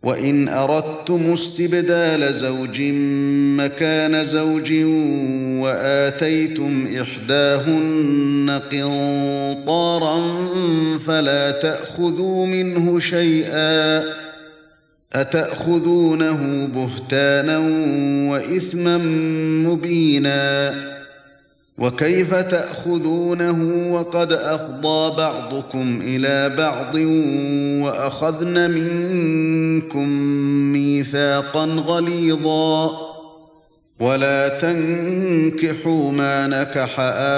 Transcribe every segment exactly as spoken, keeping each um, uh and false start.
وَإِنْ أَرَدتُّمُ اسْتِبْدَالَ زَوْجٍ مَّكَانَ زَوْجٍ وَآتَيْتُمْ إِحْدَاهُنَّ قِنطَارًا فَلَا تَأْخُذُوا مِنْهُ شَيْئًا أَتَأْخُذُونَهُ بُهْتَانًا وَإِثْمًا مُّبِينًا وَكَيْفَ تَأْخُذُونَهُ وَقَدْ أَفْضَىٰ بَعْضُكُمْ إِلَىٰ بَعْضٍ وَأَخَذْنَ مِنكُم مِّيثَاقًا غَلِيظًا وَلَا تَنكِحُوا مَا نَكَحَ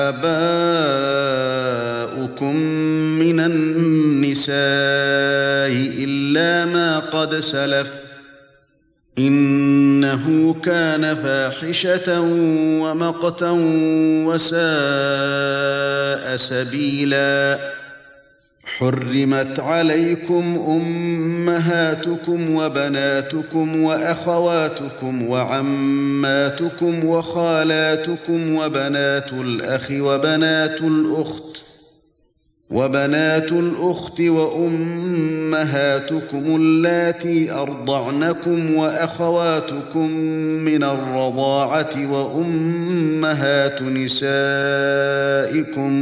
آبَاؤُكُم مِّنَ النِّسَاءِ إِلَّا مَا قَدْ سَلَفَ إِنَّهُ كَانَ فَاحِشَةً وَمَقْتًا وَسَاءَ سَبِيلًا حُرِّمَتْ عَلَيْكُمْ أُمَّهَاتُكُمْ وَبَنَاتُكُمْ وَأَخَوَاتُكُمْ وَعَمَّاتُكُمْ وَخَالَاتُكُمْ وَبَنَاتُ الْأَخِ وَبَنَاتُ الْأُخْتِ وَبَنَاتُ الْأُخْتِ وَأُمَّهَاتُكُمُ اللَّاتِي أَرْضَعْنَكُمْ وَأَخَوَاتُكُم مِّنَ الرَّضَاعَةِ وَأُمَّهَاتُ نِسَائِكُمْ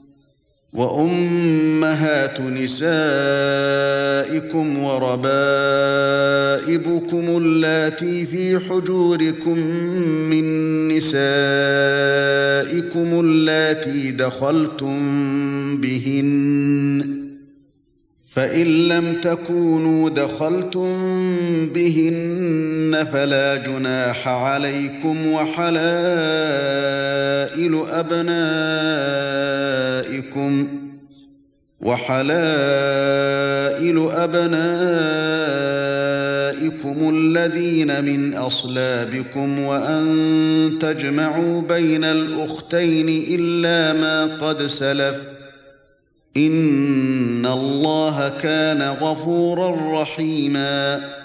وَأُمَّهَاتُ نِسَائِكُمْ وَرَبَائِبُكُمُ اللَّاتِي فِي حُجُورِكُم مِّن نِّسَائِكُمُ اللَّاتِي دَخَلْتُم بِهِنَّ فَإِن لَّمْ تَكُونُوا دَخَلْتُم بِهِنَّ فَلَا جُنَاحَ عَلَيْكُمْ وَحَلَائِلُ أَبْنَائِكُمْ وَحَلَائِلُ أَبْنَائِكُمُ الَّذِينَ مِنْ أَصْلَابِكُمْ وَأَن تَجْمَعُوا بَيْنَ الْأُخْتَيْنِ إِلَّا مَا قَدْ سَلَفَ إِنَّ اللَّهَ كَانَ غَفُورًا رَّحِيمًا